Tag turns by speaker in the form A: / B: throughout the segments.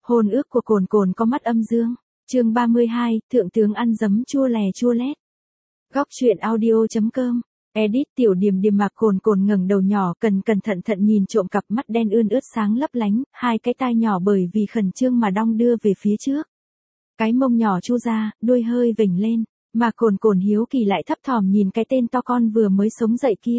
A: Hôn ước của Cồn Cồn có mắt âm dương. Chương 32, thượng tướng ăn giấm chua lè chua lét. Góc truyện audio.com. Edit Tiểu Điềm Điềm. Mà Cồn Cồn ngẩng đầu nhỏ, cẩn thận nhìn trộm cặp mắt đen ươn ướt sáng lấp lánh, hai cái tai nhỏ bởi vì khẩn trương mà đong đưa về phía trước. Cái mông nhỏ chu ra, đuôi hơi vểnh lên, mà Cồn Cồn hiếu kỳ lại thấp thỏm nhìn cái tên to con vừa mới sống dậy kia.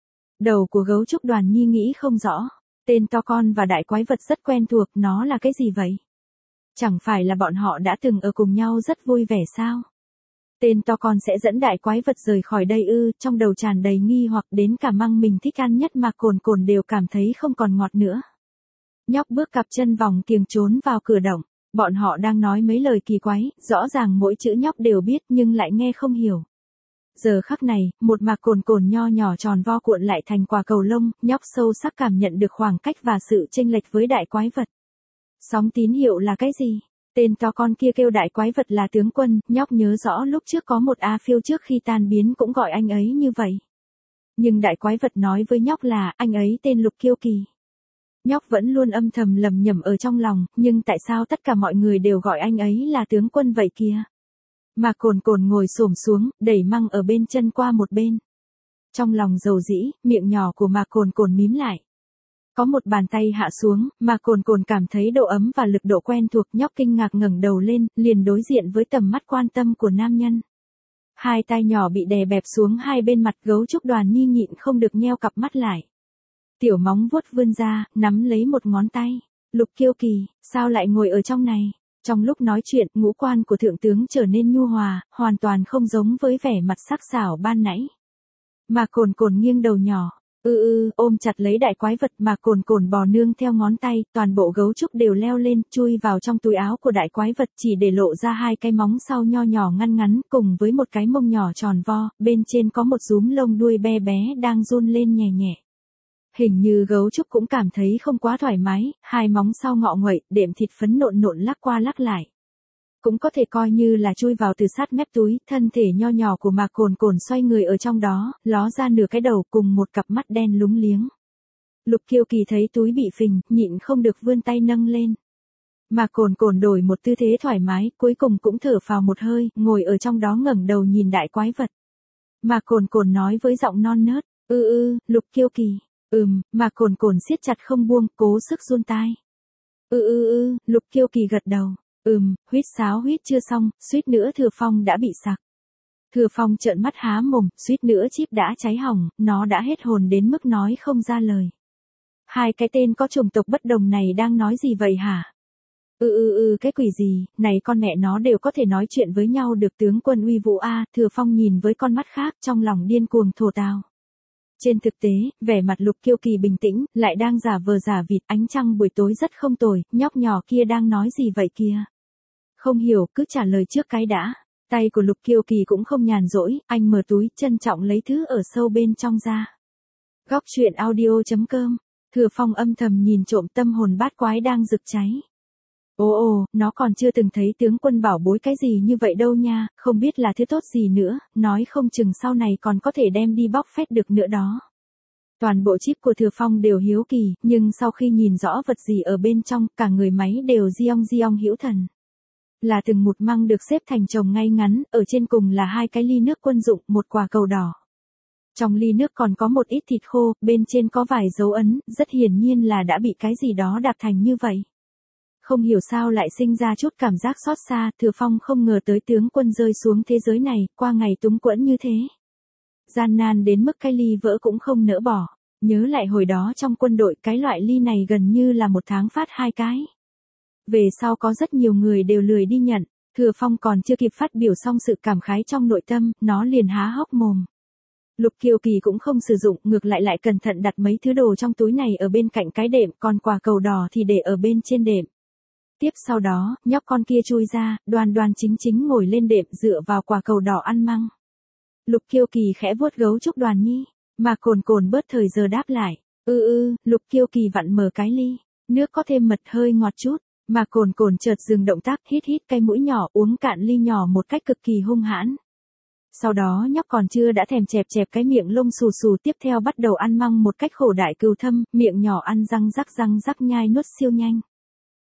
A: Đầu của gấu trúc Đoàn Nhi nghĩ không rõ. Tên to con và đại quái vật rất quen thuộc, nó là cái gì vậy? Chẳng phải là bọn họ đã từng ở cùng nhau rất vui vẻ sao? Tên to con sẽ dẫn đại quái vật rời khỏi đây ư? Trong đầu tràn đầy nghi hoặc, đến cả măng mình thích ăn nhất mà Cồn Cồn đều cảm thấy không còn ngọt nữa. Nhóc bước cặp chân vòng kiềng trốn vào cửa động. Bọn họ đang nói mấy lời kỳ quái, rõ ràng mỗi chữ nhóc đều biết nhưng lại nghe không hiểu. Giờ khắc này, một mạc Cồn Cồn nho nhỏ tròn vo cuộn lại thành quả cầu lông, nhóc sâu sắc cảm nhận được khoảng cách và sự chênh lệch với đại quái vật. Sóng tín hiệu là cái gì? Tên to con kia kêu đại quái vật là tướng quân, nhóc nhớ rõ lúc trước có một A Phiêu trước khi tan biến cũng gọi anh ấy như vậy. Nhưng đại quái vật nói với nhóc là anh ấy tên Lục Kiêu Kỳ. Nhóc vẫn luôn âm thầm lầm nhầm ở trong lòng, nhưng tại sao tất cả mọi người đều gọi anh ấy là tướng quân vậy kia? Mà Cồn Cồn ngồi xổm xuống, đẩy măng ở bên chân qua một bên. Trong lòng dầu dĩ, miệng nhỏ của Mà Cồn Cồn mím lại. Có một bàn tay hạ xuống, Mà Cồn Cồn cảm thấy độ ấm và lực độ quen thuộc, nhóc kinh ngạc ngẩng đầu lên, liền đối diện với tầm mắt quan tâm của nam nhân. Hai tay nhỏ bị đè bẹp xuống hai bên mặt, gấu trúc Đoàn Nhi nhịn không được nheo cặp mắt lại. Tiểu móng vuốt vươn ra, nắm lấy một ngón tay. Lục Kiêu Kỳ, sao lại ngồi ở trong này? Trong lúc nói chuyện, ngũ quan của thượng tướng trở nên nhu hòa, hoàn toàn không giống với vẻ mặt sắc sảo ban nãy. Mà Cồn Cồn nghiêng đầu nhỏ, ôm chặt lấy đại quái vật, mà Cồn Cồn bò nương theo ngón tay, toàn bộ gấu trúc đều leo lên, chui vào trong túi áo của đại quái vật, chỉ để lộ ra hai cái móng sau nho nhỏ ngăn ngắn, cùng với một cái mông nhỏ tròn vo, bên trên có một rúm lông đuôi bé bé đang run lên nhẹ nhẹ. Hình như gấu trúc cũng cảm thấy không quá thoải mái, hai móng sau ngọ nguậy, đệm thịt phấn nộn lắc qua lắc lại. Cũng có thể coi như là chui vào từ sát mép túi, thân thể nho nhỏ của Mà Cồn Cồn xoay người ở trong đó, ló ra nửa cái đầu cùng một cặp mắt đen lúng liếng. Lục Kiêu Kỳ thấy túi bị phình, nhịn không được vươn tay nâng lên. Mà Cồn Cồn đổi một tư thế thoải mái, cuối cùng cũng thở phào một hơi, ngồi ở trong đó ngẩng đầu nhìn đại quái vật. Mà Cồn Cồn nói với giọng non nớt, Lục Kiêu Kỳ. Mà Cồn Cồn siết chặt không buông, cố sức run tai. Lục Kiêu Kỳ gật đầu. Huýt sáo huýt chưa xong, suýt nữa Thừa Phong đã bị sặc. Thừa Phong trợn mắt há mồm, suýt nữa chip đã cháy hỏng, nó đã hết hồn đến mức nói không ra lời. Hai cái tên có chủng tộc bất đồng này đang nói gì vậy hả? Cái quỷ gì, này con mẹ nó đều có thể nói chuyện với nhau được, tướng quân uy vũ a. Thừa Phong nhìn với con mắt khác, trong lòng điên cuồng thổ tào. Trên thực tế, vẻ mặt Lục Kiêu Kỳ bình tĩnh, lại đang giả vờ giả vịt, ánh trăng buổi tối rất không tồi, nhóc nhỏ kia đang nói gì vậy kia? Không hiểu, cứ trả lời trước cái đã. Tay của Lục Kiêu Kỳ cũng không nhàn rỗi, anh mở túi, trân trọng lấy thứ ở sâu bên trong ra. Góc truyện audio.com. Thừa Phong âm thầm nhìn trộm, tâm hồn bát quái đang rực cháy. Nó còn chưa từng thấy tướng quân bảo bối cái gì như vậy đâu nha, không biết là thứ tốt gì nữa, nói không chừng sau này còn có thể đem đi bóc phét được nữa đó. Toàn bộ chip của Thừa Phong đều hiếu kỳ, nhưng sau khi nhìn rõ vật gì ở bên trong, cả người máy đều giong hữu thần. Là từng một măng được xếp thành chồng ngay ngắn, ở trên cùng là hai cái ly nước quân dụng, một quả cầu đỏ. Trong ly nước còn có một ít thịt khô, bên trên có vài dấu ấn, rất hiển nhiên là đã bị cái gì đó đạp thành như vậy. Không hiểu sao lại sinh ra chút cảm giác xót xa, Thừa Phong không ngờ tới tướng quân rơi xuống thế giới này, qua ngày túng quẫn như thế. Gian nan đến mức cái ly vỡ cũng không nỡ bỏ. Nhớ lại hồi đó trong quân đội, cái loại ly này gần như là một tháng phát hai cái. Về sau có rất nhiều người đều lười đi nhận, Thừa Phong còn chưa kịp phát biểu xong sự cảm khái trong nội tâm, nó liền há hốc mồm. Lục Kiêu Kỳ cũng không sử dụng, ngược lại cẩn thận đặt mấy thứ đồ trong túi này ở bên cạnh cái đệm, còn quả cầu đỏ thì để ở bên trên đệm. Tiếp sau đó, nhóc con kia chui ra, đoan chính ngồi lên đệm dựa vào quả cầu đỏ ăn măng. Lục Kiêu Kỳ khẽ vuốt gấu trúc Đoàn Nhi, mà Cồn Cồn bớt thời giờ đáp lại. Lục Kiêu Kỳ vặn mở cái ly, nước có thêm mật hơi ngọt chút, mà Cồn Cồn chợt dừng động tác, hít cái mũi nhỏ, uống cạn ly nhỏ một cách cực kỳ hung hãn. Sau đó nhóc còn chưa đã thèm chẹp cái miệng lông xù tiếp theo bắt đầu ăn măng một cách khổ đại cừu thâm, miệng nhỏ ăn răng rắc nhai nuốt siêu nhanh.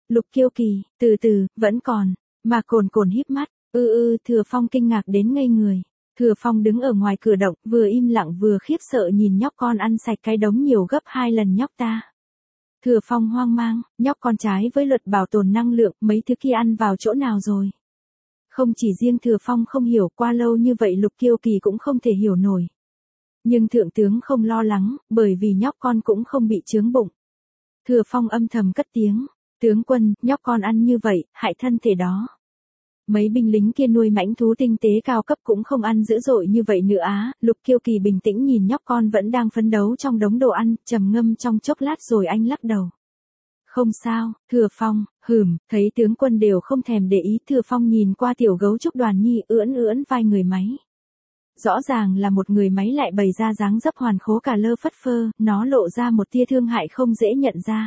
A: Lục Kiêu Kỳ, từ từ, vẫn còn, mà cồn cồn híp mắt, Thừa Phong kinh ngạc đến ngây người. Thừa Phong đứng ở ngoài cửa động, vừa im lặng vừa khiếp sợ nhìn nhóc con ăn sạch cái đống nhiều gấp 2 lần nhóc ta. Thừa Phong hoang mang, nhóc con trái với luật bảo tồn năng lượng, mấy thứ kia ăn vào chỗ nào rồi? Không chỉ riêng Thừa Phong không hiểu, qua lâu như vậy Lục Kiêu Kỳ cũng không thể hiểu nổi. Nhưng thượng tướng không lo lắng, bởi vì nhóc con cũng không bị chướng bụng. Thừa Phong âm thầm cất tiếng, tướng quân, nhóc con ăn như vậy, hại thân thể đó. Mấy binh lính kia nuôi mãnh thú tinh tế cao cấp cũng không ăn dữ dội như vậy nữa á. Lục Kiêu Kỳ bình tĩnh nhìn nhóc con vẫn đang phấn đấu trong đống đồ ăn, trầm ngâm trong chốc lát rồi anh lắc đầu. Không sao, Thừa Phong, thấy tướng quân đều không thèm để ý. Thừa Phong nhìn qua tiểu gấu trúc Đoàn Nhi ưỡn vai người máy. Rõ ràng là một người máy lại bày ra dáng dấp hoàn khố cả lơ phất phơ, nó lộ ra một tia thương hại không dễ nhận ra.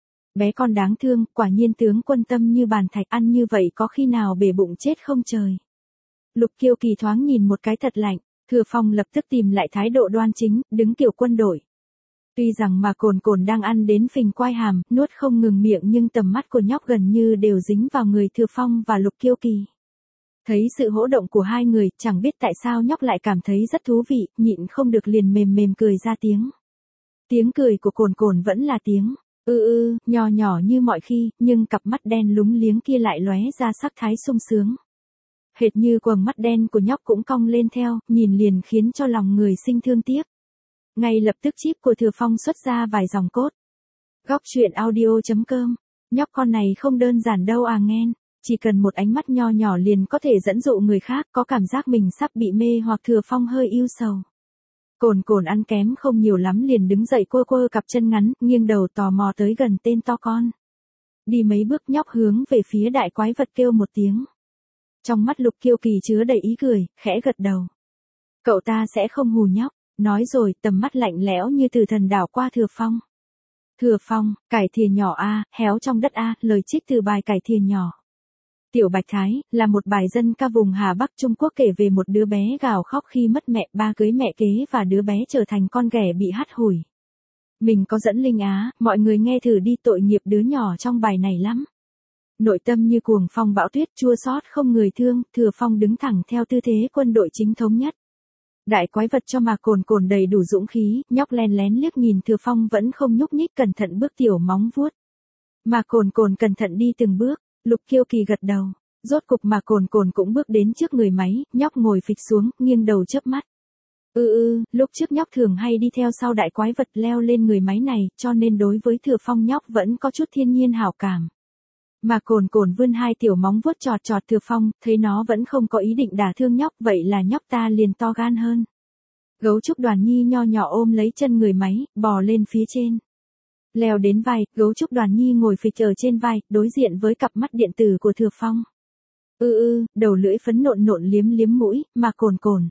A: Bé con đáng thương, quả nhiên tướng quân tâm như bàn thạch, ăn như vậy có khi nào bể bụng chết không trời. Lục Kiêu Kỳ thoáng nhìn một cái thật lạnh, Thừa Phong lập tức tìm lại thái độ đoan chính, đứng kiểu quân đội. Tuy rằng mà cồn cồn đang ăn đến phình quai hàm, nuốt không ngừng miệng nhưng tầm mắt của nhóc gần như đều dính vào người Thừa Phong và Lục Kiêu Kỳ. Thấy sự hỗ động của hai người, chẳng biết tại sao nhóc lại cảm thấy rất thú vị, nhịn không được liền mềm cười ra tiếng. Tiếng cười của cồn cồn vẫn là tiếng nho nhỏ như mọi khi, nhưng cặp mắt đen lúng liếng kia lại lóe ra sắc thái sung sướng. Hệt như quầng mắt đen của nhóc cũng cong lên theo, nhìn liền khiến cho lòng người sinh thương tiếc. Ngay lập tức chip của Thừa Phong xuất ra vài dòng cốt. Góc truyện audio.com, nhóc con này không đơn giản đâu à nghen. Chỉ cần một ánh mắt nho nhỏ liền có thể dẫn dụ người khác, có cảm giác mình sắp bị mê hoặc. Thừa Phong hơi ưu sầu. Cồn cồn ăn kém không nhiều lắm liền đứng dậy quơ cặp chân ngắn, nghiêng đầu tò mò tới gần tên to con. Đi mấy bước nhóc hướng về phía đại quái vật kêu một tiếng. Trong mắt Lục Kiêu Kỳ chứa đầy ý cười, khẽ gật đầu. Cậu ta sẽ không hù nhóc, nói rồi tầm mắt lạnh lẽo như từ thần đảo qua Thừa Phong. Thừa Phong, cải thìa nhỏ a, héo trong đất a, lời trích từ bài cải thìa nhỏ. Tiểu Bạch Thái, là một bài dân ca vùng Hà Bắc Trung Quốc kể về một đứa bé gào khóc khi mất mẹ, ba cưới mẹ kế và đứa bé trở thành con ghẻ bị hắt hủi. Mình có dẫn linh á, mọi người nghe thử đi, tội nghiệp đứa nhỏ trong bài này lắm. Nội tâm như cuồng phong bão tuyết, chua xót không người thương. Thừa Phong đứng thẳng theo tư thế quân đội chính thống nhất. Đại quái vật cho mà cồn cồn đầy đủ dũng khí, nhóc len lén liếc nhìn Thừa Phong vẫn không nhúc nhích, cẩn thận bước tiểu móng vuốt. Mà cồn cồn cẩn thận đi từng bước. Lục Kiêu Kỳ gật đầu, rốt cục mà cồn cồn cũng bước đến trước người máy, nhóc ngồi phịch xuống, nghiêng đầu chớp mắt. Lúc trước nhóc thường hay đi theo sau đại quái vật leo lên người máy này, cho nên đối với Thừa Phong nhóc vẫn có chút thiên nhiên hảo cảm. Mà cồn cồn vươn hai tiểu móng vuốt chọt Thừa Phong, thấy nó vẫn không có ý định đả thương nhóc, vậy là nhóc ta liền to gan hơn. Gấu trúc Đoàn Nhi nho nhỏ ôm lấy chân người máy, bò lên phía trên. Leo đến vai, gấu trúc Đoàn Nhi ngồi phịch ở trên vai, đối diện với cặp mắt điện tử của Thừa Phong. Đầu lưỡi phấn nộn liếm mũi, mà cồn cồn.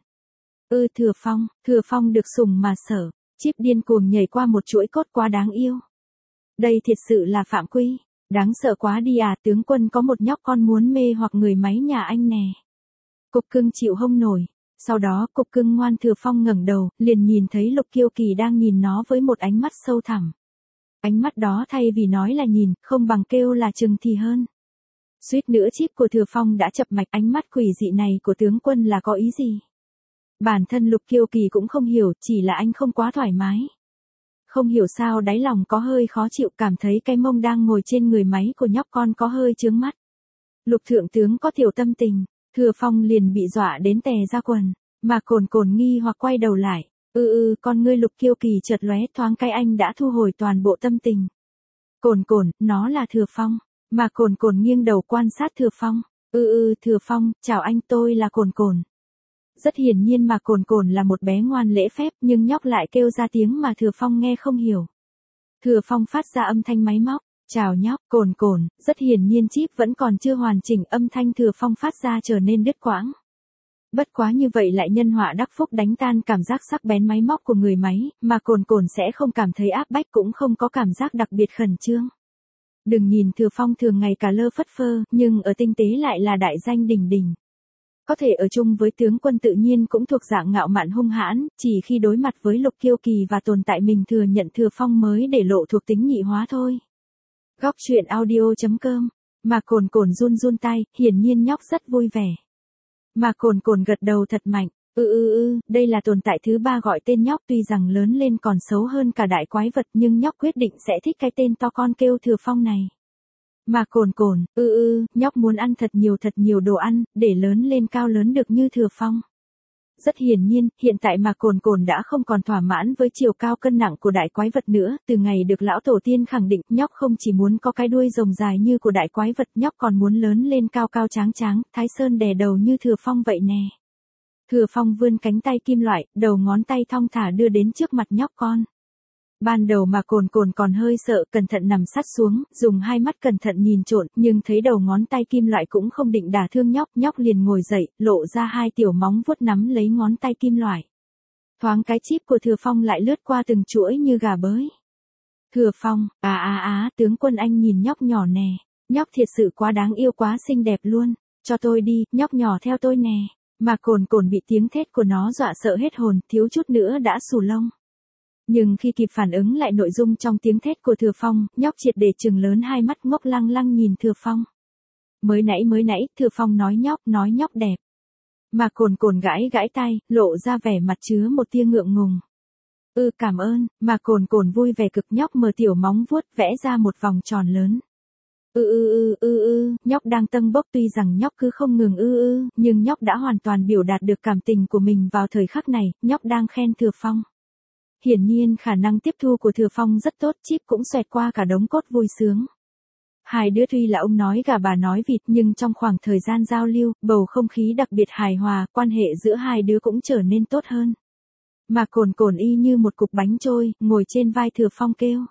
A: Thừa Phong được sủng mà sở, chip điên cuồng nhảy qua một chuỗi cốt quá đáng yêu. Đây thiệt sự là phạm quy, đáng sợ quá đi à, tướng quân có một nhóc con muốn mê hoặc người máy nhà anh nè. Cục cưng chịu không nổi, sau đó cục cưng ngoan. Thừa Phong ngẩng đầu, liền nhìn thấy Lục Kiêu Kỳ đang nhìn nó với một ánh mắt sâu thẳm. Ánh mắt đó thay vì nói là nhìn, không bằng kêu là chừng thì hơn. Suýt nữa chip của Thừa Phong đã chập mạch, ánh mắt quỷ dị này của tướng quân là có ý gì? Bản thân Lục Kiêu Kỳ cũng không hiểu, chỉ là anh không quá thoải mái. Không hiểu sao đáy lòng có hơi khó chịu, cảm thấy cái mông đang ngồi trên người máy của nhóc con có hơi chướng mắt. Lục thượng tướng có tiểu tâm tình, Thừa Phong liền bị dọa đến tè ra quần, mà cồn cồn nghi hoặc quay đầu lại. Con ngươi Lục Kiêu Kỳ chợt lóe, thoáng cái anh đã thu hồi toàn bộ tâm tình. Cồn cồn, nó là Thừa Phong, mà cồn cồn nghiêng đầu quan sát Thừa Phong. Thừa Phong, chào anh, tôi là cồn cồn. Rất hiển nhiên mà cồn cồn là một bé ngoan lễ phép, nhưng nhóc lại kêu ra tiếng mà Thừa Phong nghe không hiểu. Thừa Phong phát ra âm thanh máy móc, chào nhóc, cồn cồn, rất hiển nhiên chip vẫn còn chưa hoàn chỉnh, âm thanh Thừa Phong phát ra trở nên đứt quãng. Bất quá như vậy lại nhân họa đắc phúc, đánh tan cảm giác sắc bén máy móc của người máy, mà cồn cồn sẽ không cảm thấy áp bách, cũng không có cảm giác đặc biệt khẩn trương. Đừng nhìn Thừa Phong thường ngày cả lơ phất phơ, nhưng ở tinh tế lại là đại danh đỉnh đỉnh. Có thể ở chung với tướng quân tự nhiên cũng thuộc dạng ngạo mạn hung hãn, chỉ khi đối mặt với Lục Kiêu Kỳ và tồn tại mình thừa nhận Thừa Phong mới để lộ thuộc tính nhị hóa thôi. Góc chuyện audio.com. Mà cồn cồn run run tay, hiển nhiên nhóc rất vui vẻ. Mà cồn cồn gật đầu thật mạnh. Đây là tồn tại thứ ba gọi tên nhóc, tuy rằng lớn lên còn xấu hơn cả đại quái vật nhưng nhóc quyết định sẽ thích cái tên to con kêu Thừa Phong này. Mà cồn cồn, nhóc muốn ăn thật nhiều đồ ăn, để lớn lên cao lớn được như Thừa Phong. Rất hiển nhiên, hiện tại mà cồn cồn đã không còn thỏa mãn với chiều cao cân nặng của đại quái vật nữa, từ ngày được lão tổ tiên khẳng định, nhóc không chỉ muốn có cái đuôi rồng dài như của đại quái vật, nhóc còn muốn lớn lên cao cao tráng tráng, Thái Sơn đè đầu như Thừa Phong vậy nè. Thừa Phong vươn cánh tay kim loại, đầu ngón tay thong thả đưa đến trước mặt nhóc con. Ban đầu mà cồn cồn còn hơi sợ, cẩn thận nằm sát xuống, dùng hai mắt cẩn thận nhìn trộn, nhưng thấy đầu ngón tay kim loại cũng không định đả thương nhóc, nhóc liền ngồi dậy, lộ ra hai tiểu móng vuốt nắm lấy ngón tay kim loại. Thoáng cái chip của Thừa Phong lại lướt qua từng chuỗi như gà bới. Thừa Phong, tướng quân anh nhìn nhóc nhỏ nè, nhóc thiệt sự quá đáng yêu quá xinh đẹp luôn, cho tôi đi, nhóc nhỏ theo tôi nè. Mà cồn cồn bị tiếng thét của nó dọa sợ hết hồn, thiếu chút nữa đã xù lông. Nhưng khi kịp phản ứng lại nội dung trong tiếng thét của Thừa Phong, nhóc triệt để trừng lớn hai mắt ngốc lăng lăng nhìn Thừa Phong. Mới nãy, Thừa Phong nói nhóc đẹp. Mà cồn cồn gãi tay, lộ ra vẻ mặt chứa một tia ngượng ngùng. Cảm ơn, mà cồn cồn vui vẻ cực, nhóc mở tiểu móng vuốt vẽ ra một vòng tròn lớn. Nhóc đang tâng bốc, tuy rằng nhóc cứ không ngừng nhưng nhóc đã hoàn toàn biểu đạt được cảm tình của mình vào thời khắc này, nhóc đang khen Thừa Phong. Hiển nhiên khả năng tiếp thu của Thừa Phong rất tốt, chip cũng xoẹt qua cả đống cốt vui sướng. Hai đứa tuy là ông nói gà bà nói vịt nhưng trong khoảng thời gian giao lưu, bầu không khí đặc biệt hài hòa, quan hệ giữa hai đứa cũng trở nên tốt hơn. Mà cồn cồn y như một cục bánh trôi, ngồi trên vai Thừa Phong kêu.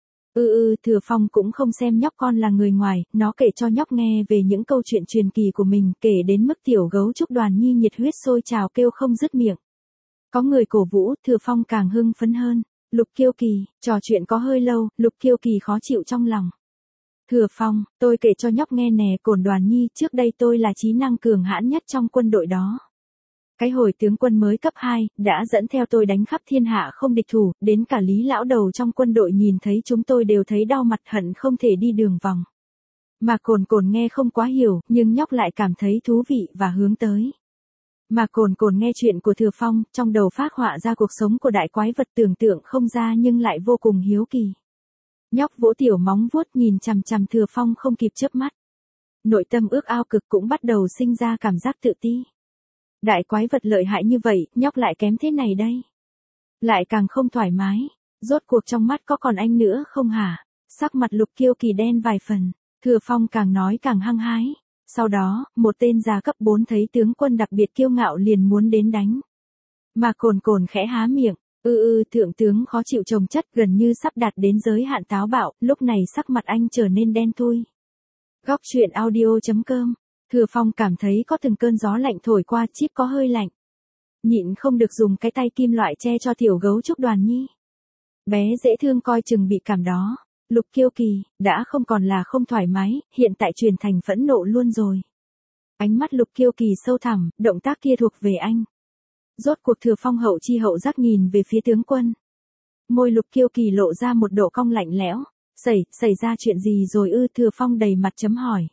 A: Thừa Phong cũng không xem nhóc con là người ngoài, nó kể cho nhóc nghe về những câu chuyện truyền kỳ của mình, kể đến mức tiểu gấu trúc Đoàn Nhi nhiệt huyết sôi trào kêu không dứt miệng. Có người cổ vũ, Thừa Phong càng hưng phấn hơn. Lục Kiêu Kỳ, trò chuyện có hơi lâu, Lục Kiêu Kỳ khó chịu trong lòng. Thừa Phong, tôi kể cho nhóc nghe nè, cồn Đoàn Nhi, trước đây tôi là trí năng cường hãn nhất trong quân đội đó. Cái hồi tướng quân mới cấp 2, đã dẫn theo tôi đánh khắp thiên hạ không địch thủ, đến cả Lý lão đầu trong quân đội nhìn thấy chúng tôi đều thấy đau mặt, hận không thể đi đường vòng. Mà cồn cồn nghe không quá hiểu, nhưng nhóc lại cảm thấy thú vị và hướng tới. Mà cồn cồn nghe chuyện của Thừa Phong, trong đầu phác họa ra cuộc sống của đại quái vật tưởng tượng không ra nhưng lại vô cùng hiếu kỳ. Nhóc vỗ tiểu móng vuốt nhìn chằm chằm Thừa Phong không kịp chớp mắt. Nội tâm ước ao cực cũng bắt đầu sinh ra cảm giác tự ti. Đại quái vật lợi hại như vậy, nhóc lại kém thế này đây. Lại càng không thoải mái, rốt cuộc trong mắt có còn anh nữa không hả? Sắc mặt Lục Kiêu Kỳ đen vài phần, Thừa Phong càng nói càng hăng hái. Sau đó, một tên già cấp 4 thấy tướng quân đặc biệt kiêu ngạo liền muốn đến đánh. Mà cồn cồn khẽ há miệng, thượng tướng khó chịu chồng chất, gần như sắp đạt đến giới hạn táo bạo, lúc này sắc mặt anh trở nên đen thui. Góc chuyện audio.com. Thừa Phong cảm thấy có từng cơn gió lạnh thổi qua, chip có hơi lạnh. Nhịn không được dùng cái tay kim loại che cho tiểu gấu trúc Đoàn Nhi. Bé dễ thương coi chừng bị cảm đó. Lục Kiêu Kỳ, đã không còn là không thoải mái, hiện tại chuyển thành phẫn nộ luôn rồi. Ánh mắt Lục Kiêu Kỳ sâu thẳm, động tác kia thuộc về anh. Rốt cuộc Thừa Phong hậu chi hậu giác nhìn về phía tướng quân. Môi Lục Kiêu Kỳ lộ ra một độ cong lạnh lẽo. Xảy ra chuyện gì rồi Thừa Phong đầy mặt chấm hỏi.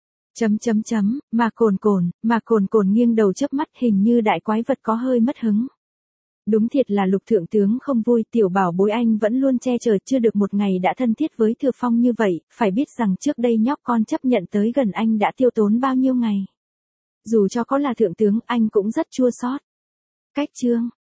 A: Mà cồn cồn nghiêng đầu chớp mắt, hình như đại quái vật có hơi mất hứng. Đúng thiệt là Lục thượng tướng không vui, tiểu bảo bối anh vẫn luôn che chở, chưa được một ngày đã thân thiết với Thừa Phong như vậy, phải biết rằng trước đây nhóc con chấp nhận tới gần anh đã tiêu tốn bao nhiêu ngày. Dù cho có là thượng tướng, anh cũng rất chua xót. Cách chương